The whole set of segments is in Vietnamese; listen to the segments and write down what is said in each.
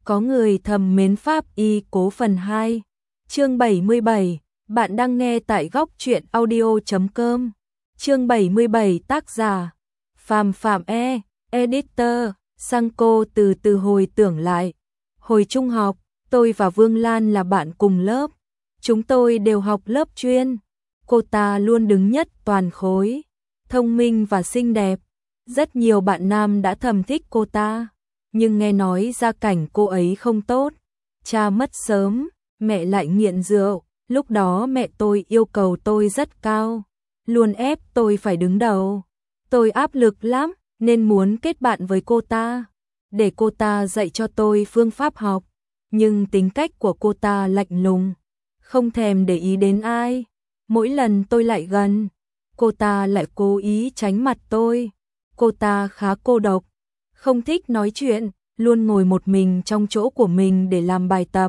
Có người thầm mến Pháp Y Cố phần 2. Chương 77. Bạn đang nghe tại góc truyện audio.com. Chương 77, tác giả Phạm Phạm E, editor. Sang cô từ từ hồi tưởng lại. Hồi trung học, tôi và Vương Lan là bạn cùng lớp. Chúng tôi đều học lớp chuyên. Cô ta luôn đứng nhất toàn khối, thông minh và xinh đẹp. Rất nhiều bạn nam đã thầm thích cô ta, nhưng nghe nói gia cảnh cô ấy không tốt. Cha mất sớm, mẹ lại nghiện rượu. Lúc đó mẹ tôi yêu cầu tôi rất cao, luôn ép tôi phải đứng đầu. Tôi áp lực lắm, nên muốn kết bạn với cô ta, để cô ta dạy cho tôi phương pháp học. Nhưng tính cách của cô ta lạnh lùng, không thèm để ý đến ai. Mỗi lần tôi lại gần, cô ta lại cố ý tránh mặt tôi. Cô ta khá cô độc, không thích nói chuyện, luôn ngồi một mình trong chỗ của mình để làm bài tập.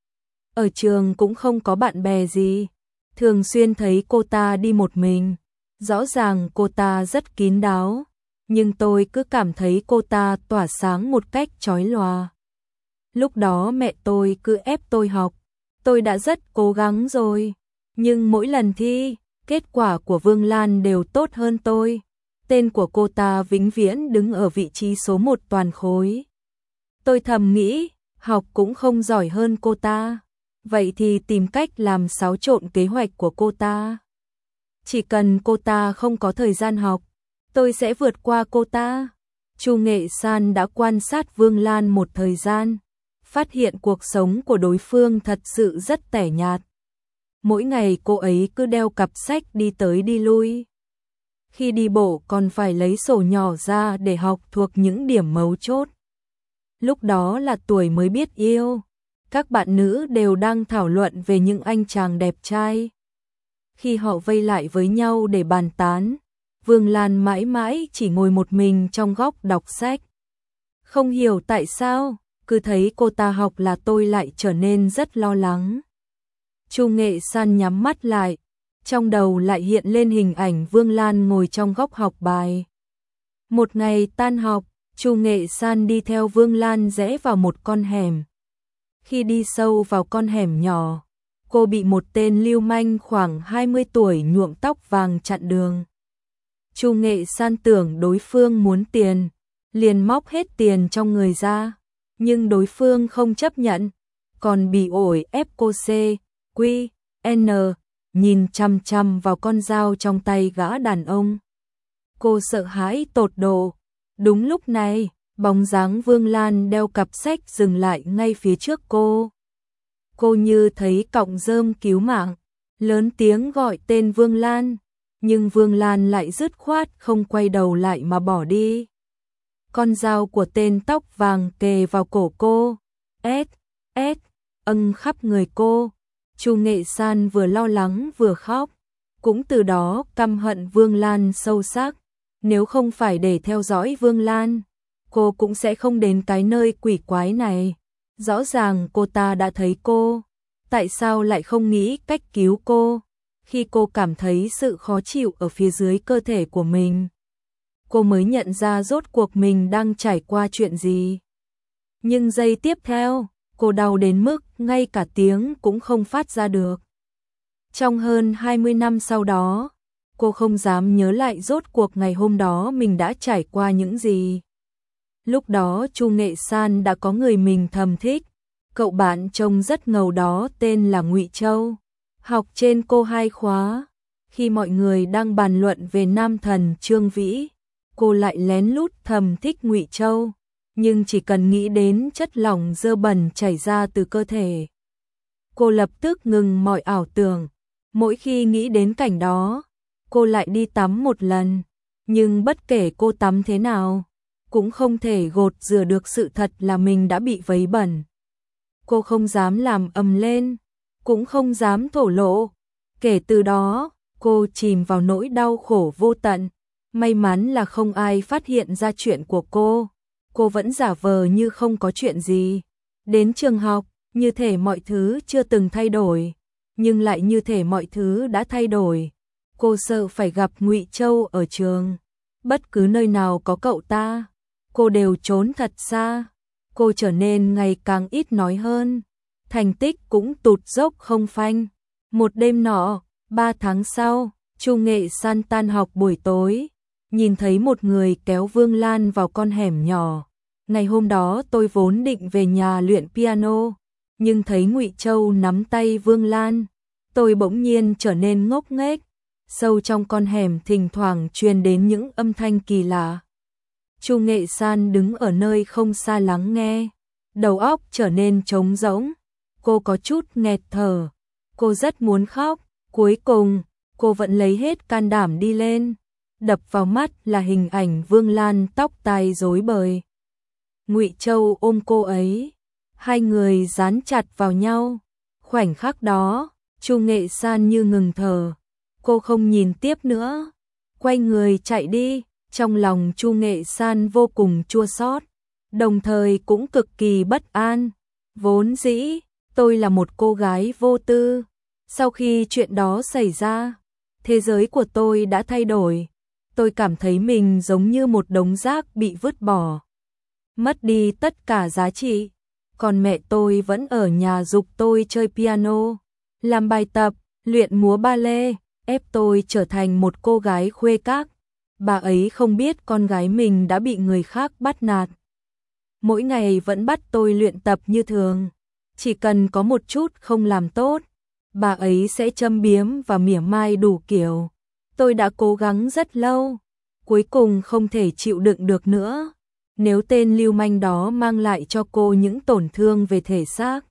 Ở trường cũng không có bạn bè gì, thường xuyên thấy cô ta đi một mình. Rõ ràng cô ta rất kín đáo, nhưng tôi cứ cảm thấy cô ta tỏa sáng một cách chói lòa. Lúc đó mẹ tôi cứ ép tôi học, tôi đã rất cố gắng rồi, nhưng mỗi lần thi, kết quả của Vương Lan đều tốt hơn tôi. Tên của cô ta vĩnh viễn đứng ở vị trí số 1 toàn khối. Tôi thầm nghĩ, học cũng không giỏi hơn cô ta, vậy thì tìm cách làm xáo trộn kế hoạch của cô ta. Chỉ cần cô ta không có thời gian học, tôi sẽ vượt qua cô ta. Chu Nghệ San đã quan sát Vương Lan một thời gian, phát hiện cuộc sống của đối phương thật sự rất tẻ nhạt. Mỗi ngày cô ấy cứ đeo cặp sách đi tới đi lui. Khi đi bộ còn phải lấy sổ nhỏ ra để học thuộc những điểm mấu chốt. Lúc đó là tuổi mới biết yêu, các bạn nữ đều đang thảo luận về những anh chàng đẹp trai. Khi họ vây lại với nhau để bàn tán, Vương Lan mãi mãi chỉ ngồi một mình trong góc đọc sách. Không hiểu tại sao, cứ thấy cô ta học là tôi lại trở nên rất lo lắng. Chu Nghệ San nhắm mắt lại, trong đầu lại hiện lên hình ảnh Vương Lan ngồi trong góc học bài. Một ngày tan học, Chu Nghệ San đi theo Vương Lan rẽ vào một con hẻm. Khi đi sâu vào con hẻm nhỏ, cô bị một tên lưu manh khoảng 20 tuổi nhuộm tóc vàng chặn đường. Chu Nghệ San tưởng đối phương muốn tiền, liền móc hết tiền trong người ra, nhưng đối phương không chấp nhận, còn bị ổi ép cô N nhìn chằm chằm vào con dao trong tay gã đàn ông. Cô sợ hãi tột độ. Đúng lúc này, bóng dáng Vương Lan đeo cặp sách dừng lại ngay phía trước cô. Cô như thấy cọng rơm cứu mạng, lớn tiếng gọi tên Vương Lan, nhưng Vương Lan lại dứt khoát không quay đầu lại mà bỏ đi. Con dao của tên tóc vàng kề vào cổ cô, ân khắp người cô. Chu Nghệ San vừa lo lắng vừa khóc, cũng từ đó căm hận Vương Lan sâu sắc. Nếu không phải để theo dõi Vương Lan, cô cũng sẽ không đến cái nơi quỷ quái này. Rõ ràng cô ta đã thấy cô, tại sao lại không nghĩ cách cứu cô? Khi cô cảm thấy sự khó chịu ở phía dưới cơ thể của mình, cô mới nhận ra rốt cuộc mình đang trải qua chuyện gì. Nhưng giây tiếp theo, cô đau đến mức ngay cả tiếng cũng không phát ra được. Trong hơn 20 năm sau đó, cô không dám nhớ lại rốt cuộc ngày hôm đó mình đã trải qua những gì. Lúc đó Chu Nghệ San đã có người mình thầm thích, cậu bạn trông rất ngầu đó tên là Ngụy Châu, học trên cô 2 khóa. Khi mọi người đang bàn luận về nam thần Trương Vĩ, cô lại lén lút thầm thích Ngụy Châu, nhưng chỉ cần nghĩ đến chất lỏng dơ bẩn chảy ra từ cơ thể, cô lập tức ngừng mọi ảo tưởng. Mỗi khi nghĩ đến cảnh đó, cô lại đi tắm một lần, nhưng bất kể cô tắm thế nào, cũng không thể gột rửa được sự thật là mình đã bị vấy bẩn. Cô không dám làm ầm lên, cũng không dám thổ lộ. Kể từ đó, cô chìm vào nỗi đau khổ vô tận. May mắn là không ai phát hiện ra chuyện của cô. Cô vẫn giả vờ như không có chuyện gì. Đến trường học, như thể mọi thứ chưa từng thay đổi, nhưng lại như thể mọi thứ đã thay đổi. Cô sợ phải gặp Ngụy Châu ở trường. Bất cứ nơi nào có cậu ta, cô đều trốn thật xa. cô trở nên ngày càng ít nói hơn, thành tích cũng tụt dốc không phanh. Một đêm nọ, 3 tháng sau, Chu Nghệ San tan học buổi tối, nhìn thấy một người kéo Vương Lan vào con hẻm nhỏ. Ngày hôm đó tôi vốn định về nhà luyện piano, nhưng thấy Ngụy Châu nắm tay Vương Lan, tôi bỗng nhiên trở nên ngốc nghếch. Sâu trong con hẻm thỉnh thoảng truyền đến những âm thanh kỳ lạ. Chu Nghệ San đứng ở nơi không xa lắng nghe, đầu óc trở nên trống rỗng, cô có chút nghẹt thở, cô rất muốn khóc, cuối cùng, cô vẫn lấy hết can đảm đi lên. Đập vào mắt là hình ảnh Vương Lan tóc tai rối bời. Ngụy Châu ôm cô ấy, hai người dán chặt vào nhau. Khoảnh khắc đó, Chu Nghệ San như ngừng thở, cô không nhìn tiếp nữa, quay người chạy đi. Trong lòng Chu Nghệ San vô cùng chua xót, đồng thời cũng cực kỳ bất an. Vốn dĩ, tôi là một cô gái vô tư. Sau khi chuyện đó xảy ra, thế giới của tôi đã thay đổi. Tôi cảm thấy mình giống như một đống rác bị vứt bỏ, mất đi tất cả giá trị. Còn mẹ tôi vẫn ở nhà giục tôi chơi piano, làm bài tập, luyện múa ba lê, ép tôi trở thành một cô gái khuê các. Bà ấy không biết con gái mình đã bị người khác bắt nạt. Mỗi ngày vẫn bắt tôi luyện tập như thường. Chỉ cần có một chút không làm tốt, bà ấy sẽ châm biếm và mỉa mai đủ kiểu. Tôi đã cố gắng rất lâu, cuối cùng không thể chịu đựng được nữa. Nếu tên lưu manh đó mang lại cho cô những tổn thương về thể xác,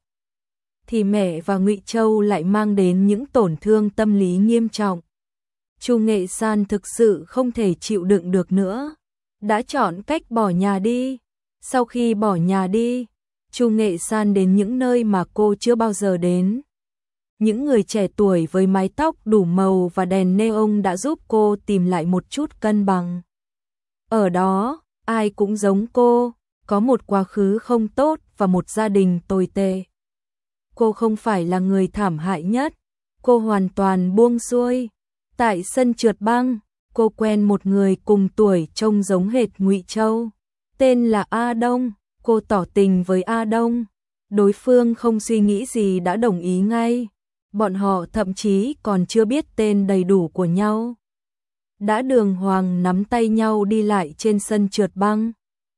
thì mẹ và Ngụy Châu lại mang đến những tổn thương tâm lý nghiêm trọng. Chu Nghệ San thực sự không thể chịu đựng được nữa, đã chọn cách bỏ nhà đi. Sau khi bỏ nhà đi, Chu Nghệ San đến những nơi mà cô chưa bao giờ đến. Những người trẻ tuổi với mái tóc đủ màu và đèn neon đã giúp cô tìm lại một chút cân bằng. Ở đó, ai cũng giống cô, có một quá khứ không tốt và một gia đình tồi tệ. Cô không phải là người thảm hại nhất, cô hoàn toàn buông xuôi. Tại sân trượt băng, cô quen một người cùng tuổi trông giống hệt Ngụy Châu, tên là A Đông. Cô tỏ tình với A Đông, đối phương không suy nghĩ gì đã đồng ý ngay. Bọn họ thậm chí còn chưa biết tên đầy đủ của nhau, đã đường hoàng nắm tay nhau đi lại trên sân trượt băng.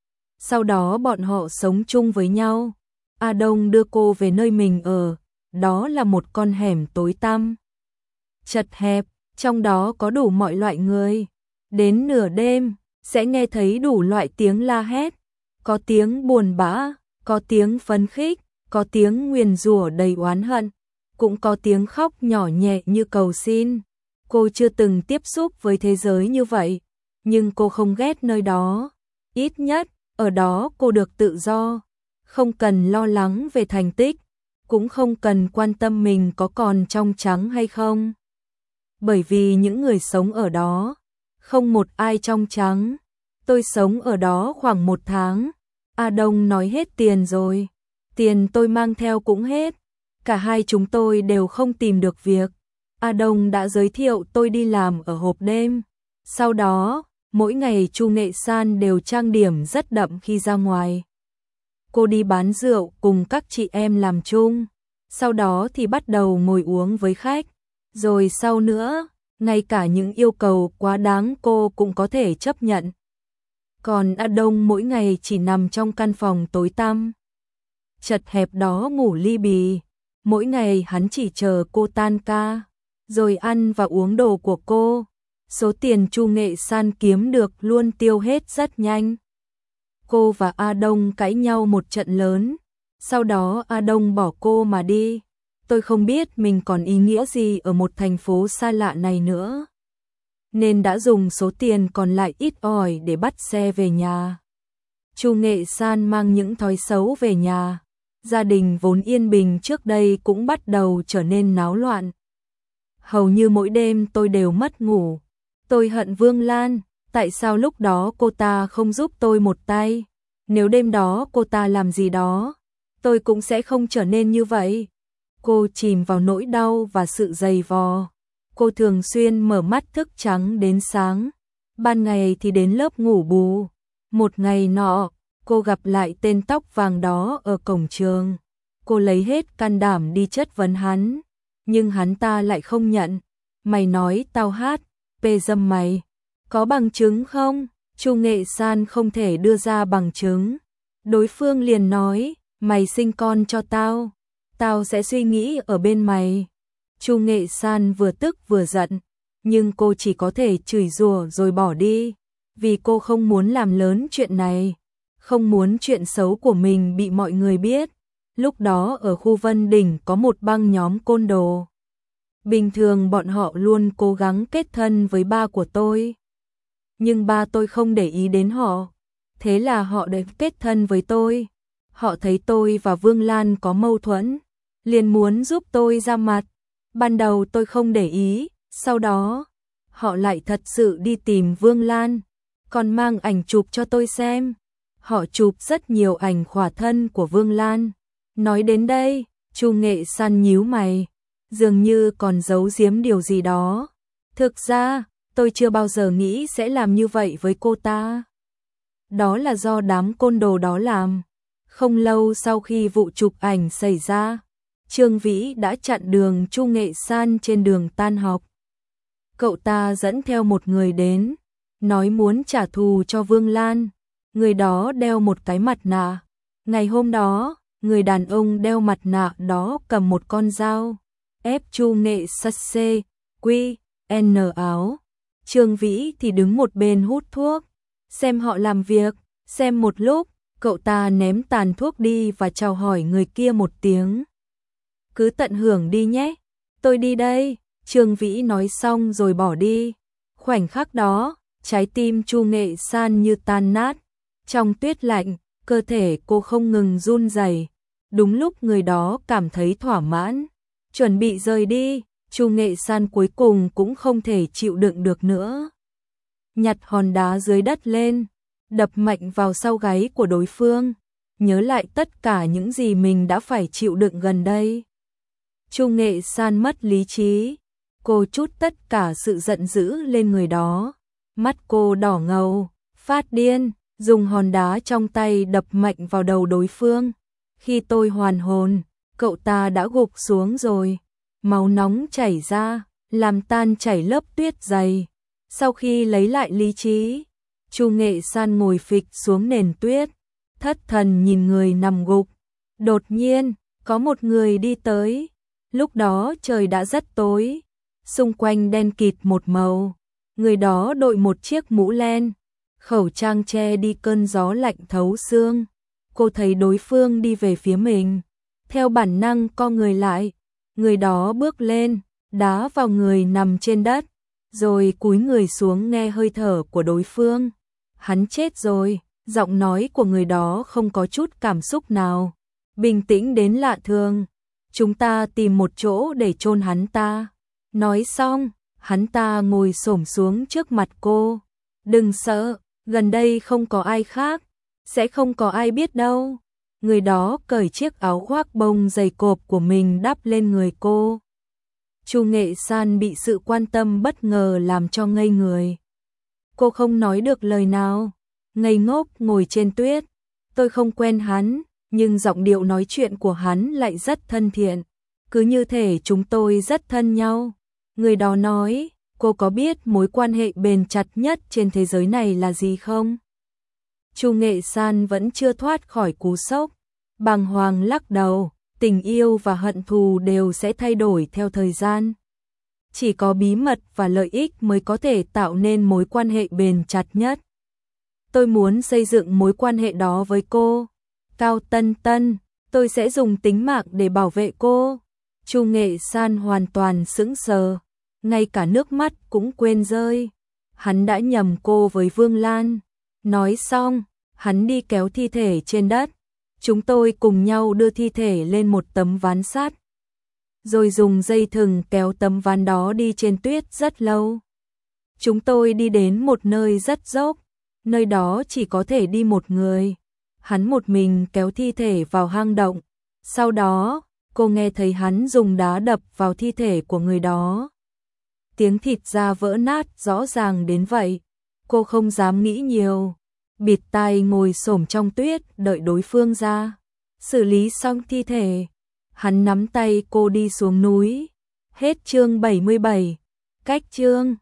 Sau đó bọn họ sống chung với nhau. A Đông đưa cô về nơi mình ở, đó là một con hẻm tối tăm, chật hẹp, trong đó có đủ mọi loại người. Đến nửa đêm, sẽ nghe thấy đủ loại tiếng la hét, có tiếng buồn bã, có tiếng phấn khích, có tiếng nguyền rủa đầy oán hận, cũng có tiếng khóc nhỏ nhẹ như cầu xin. Cô chưa từng tiếp xúc với thế giới như vậy, nhưng cô không ghét nơi đó. Ít nhất, ở đó cô được tự do, không cần lo lắng về thành tích, cũng không cần quan tâm mình có còn trong trắng hay không. Bởi vì những người sống ở đó, không một ai trong trắng. Tôi sống ở đó khoảng 1 tháng. A Đông nói hết tiền rồi. Tiền tôi mang theo cũng hết. Cả hai chúng tôi đều không tìm được việc. A Đông đã giới thiệu tôi đi làm ở hộp đêm. Sau đó, mỗi ngày Chu Nghệ San đều trang điểm rất đậm khi ra ngoài. Cô đi bán rượu cùng các chị em làm chung. Sau đó thì bắt đầu ngồi uống với khách. Rồi sau nữa, ngay cả những yêu cầu quá đáng cô cũng có thể chấp nhận. Còn A Đông mỗi ngày chỉ nằm trong căn phòng tối tăm, chật hẹp đó ngủ li bì. Mỗi ngày hắn chỉ chờ cô tan ca, rồi ăn và uống đồ của cô. Số tiền Chu Nghệ San kiếm được luôn tiêu hết rất nhanh. Cô và A Đông cãi nhau một trận lớn, sau đó A Đông bỏ cô mà đi. Tôi không biết mình còn ý nghĩa gì ở một thành phố xa lạ này nữa, nên đã dùng số tiền còn lại ít ỏi để bắt xe về nhà. Chu Nghệ San mang những thói xấu về nhà. Gia đình vốn yên bình trước đây cũng bắt đầu trở nên náo loạn. Hầu như mỗi đêm tôi đều mất ngủ. Tôi hận Vương Lan, tại sao lúc đó cô ta không giúp tôi một tay? Nếu đêm đó cô ta làm gì đó, tôi cũng sẽ không trở nên như vậy. Cô chìm vào nỗi đau và sự dày vò. Cô thường xuyên mở mắt thức trắng đến sáng, ban ngày thì đến lớp ngủ bù. Một ngày nọ, cô gặp lại tên tóc vàng đó ở cổng trường. Cô lấy hết can đảm đi chất vấn hắn, nhưng hắn ta lại không nhận. Mày nói tao hát, pê dâm mày. Có bằng chứng không? Chu Nghệ San không thể đưa ra bằng chứng. Đối phương liền nói, mày sinh con cho tao, tao sẽ suy nghĩ ở bên mày. Chu Nghệ San vừa tức vừa giận, nhưng cô chỉ có thể chửi rủa rồi bỏ đi, vì cô không muốn làm lớn chuyện này, không muốn chuyện xấu của mình bị mọi người biết. Lúc đó ở khu Vân Đỉnh có một băng nhóm côn đồ. Bình thường bọn họ luôn cố gắng kết thân với ba của tôi. Nhưng ba tôi không để ý đến họ. Thế là họ đã kết thân với tôi. Họ thấy tôi và Vương Lan có mâu thuẫn, liền muốn giúp tôi ra mặt. Ban đầu tôi không để ý, sau đó họ lại thật sự đi tìm Vương Lan, còn mang ảnh chụp cho tôi xem. Họ chụp rất nhiều ảnh khỏa thân của Vương Lan. Nói đến đây, Chu Nghệ San nhíu mày, dường như còn giấu giếm điều gì đó. Thực ra, tôi chưa bao giờ nghĩ sẽ làm như vậy với cô ta. Đó là do đám côn đồ đó làm. Không lâu sau khi vụ chụp ảnh xảy ra, Trương Vĩ đã chặn đường Chu Nghệ San trên đường tan học. Cậu ta dẫn theo một người đến, nói muốn trả thù cho Vương Lan. Người đó đeo một cái mặt nạ. Ngày hôm đó, người đàn ông đeo mặt nạ đó cầm một con dao, ép Chu Nghệ San quy n áo. Trương Vĩ thì đứng một bên hút thuốc, xem họ làm việc. Xem một lúc, cậu ta ném tàn thuốc đi và chào hỏi người kia một tiếng. Cứ tận hưởng đi nhé, tôi đi đây. Trương Vĩ nói xong rồi bỏ đi. Khoảnh khắc đó, trái tim Chu Nghệ San như tan nát. Trong tuyết lạnh, cơ thể cô không ngừng run rẩy. Đúng lúc người đó cảm thấy thỏa mãn, chuẩn bị rời đi, Chu Nghệ San cuối cùng cũng không thể chịu đựng được nữa. Nhặt hòn đá dưới đất lên, đập mạnh vào sau gáy của đối phương, nhớ lại tất cả những gì mình đã phải chịu đựng gần đây. Chu Nghệ San mất lý trí, cô trút tất cả sự giận dữ lên người đó, mắt cô đỏ ngầu, phát điên, dùng hòn đá trong tay đập mạnh vào đầu đối phương. Khi tôi hoàn hồn, cậu ta đã gục xuống rồi, máu nóng chảy ra, làm tan chảy lớp tuyết dày. Sau khi lấy lại lý trí, Chu Nghệ San ngồi phịch xuống nền tuyết, thất thần nhìn người nằm gục. Đột nhiên, có một người đi tới. Lúc đó trời đã rất tối, xung quanh đen kịt một màu. Người đó đội một chiếc mũ len, khẩu trang che đi cơn gió lạnh thấu xương. Cô thấy đối phương đi về phía mình, theo bản năng co người lại. Người đó bước lên, đá vào người nằm trên đất, rồi cúi người xuống nghe hơi thở của đối phương. Hắn chết rồi, giọng nói của người đó không có chút cảm xúc nào, bình tĩnh đến lạ thường. Chúng ta tìm một chỗ để chôn hắn ta. Nói xong, hắn ta ngồi xổm xuống trước mặt cô. Đừng sợ, gần đây không có ai khác, sẽ không có ai biết đâu. Người đó cởi chiếc áo khoác bông dày cộp của mình đắp lên người cô. Chu Nghệ San bị sự quan tâm bất ngờ làm cho ngây người. Cô không nói được lời nào, ngây ngốc ngồi trên tuyết. Tôi không quen hắn, nhưng giọng điệu nói chuyện của hắn lại rất thân thiện, cứ như thể chúng tôi rất thân nhau. Người đó nói, cô có biết mối quan hệ bền chặt nhất trên thế giới này là gì không? Chu Nghệ San vẫn chưa thoát khỏi cú sốc, bàng hoàng lắc đầu. Tình yêu và hận thù đều sẽ thay đổi theo thời gian. Chỉ có bí mật và lợi ích mới có thể tạo nên mối quan hệ bền chặt nhất. Tôi muốn xây dựng mối quan hệ đó với cô. Cao Tân Tân, tôi sẽ dùng tính mạng để bảo vệ cô. Chu Nghệ San hoàn toàn sững sờ, ngay cả nước mắt cũng quên rơi. Hắn đã nhầm cô với Vương Lan. Nói xong, hắn đi kéo thi thể trên đất. Chúng tôi cùng nhau đưa thi thể lên một tấm ván sắt, rồi dùng dây thừng kéo tấm ván đó đi trên tuyết rất lâu. Chúng tôi đi đến một nơi rất dốc, nơi đó chỉ có thể đi một người. Hắn một mình kéo thi thể vào hang động. Sau đó, cô nghe thấy hắn dùng đá đập vào thi thể của người đó. Tiếng thịt da vỡ nát rõ ràng đến vậy. Cô không dám nghĩ nhiều. bịt tai ngồi xổm trong tuyết đợi đối phương ra. Xử lý xong thi thể, hắn nắm tay cô đi xuống núi. Hết chương 77. Cách chương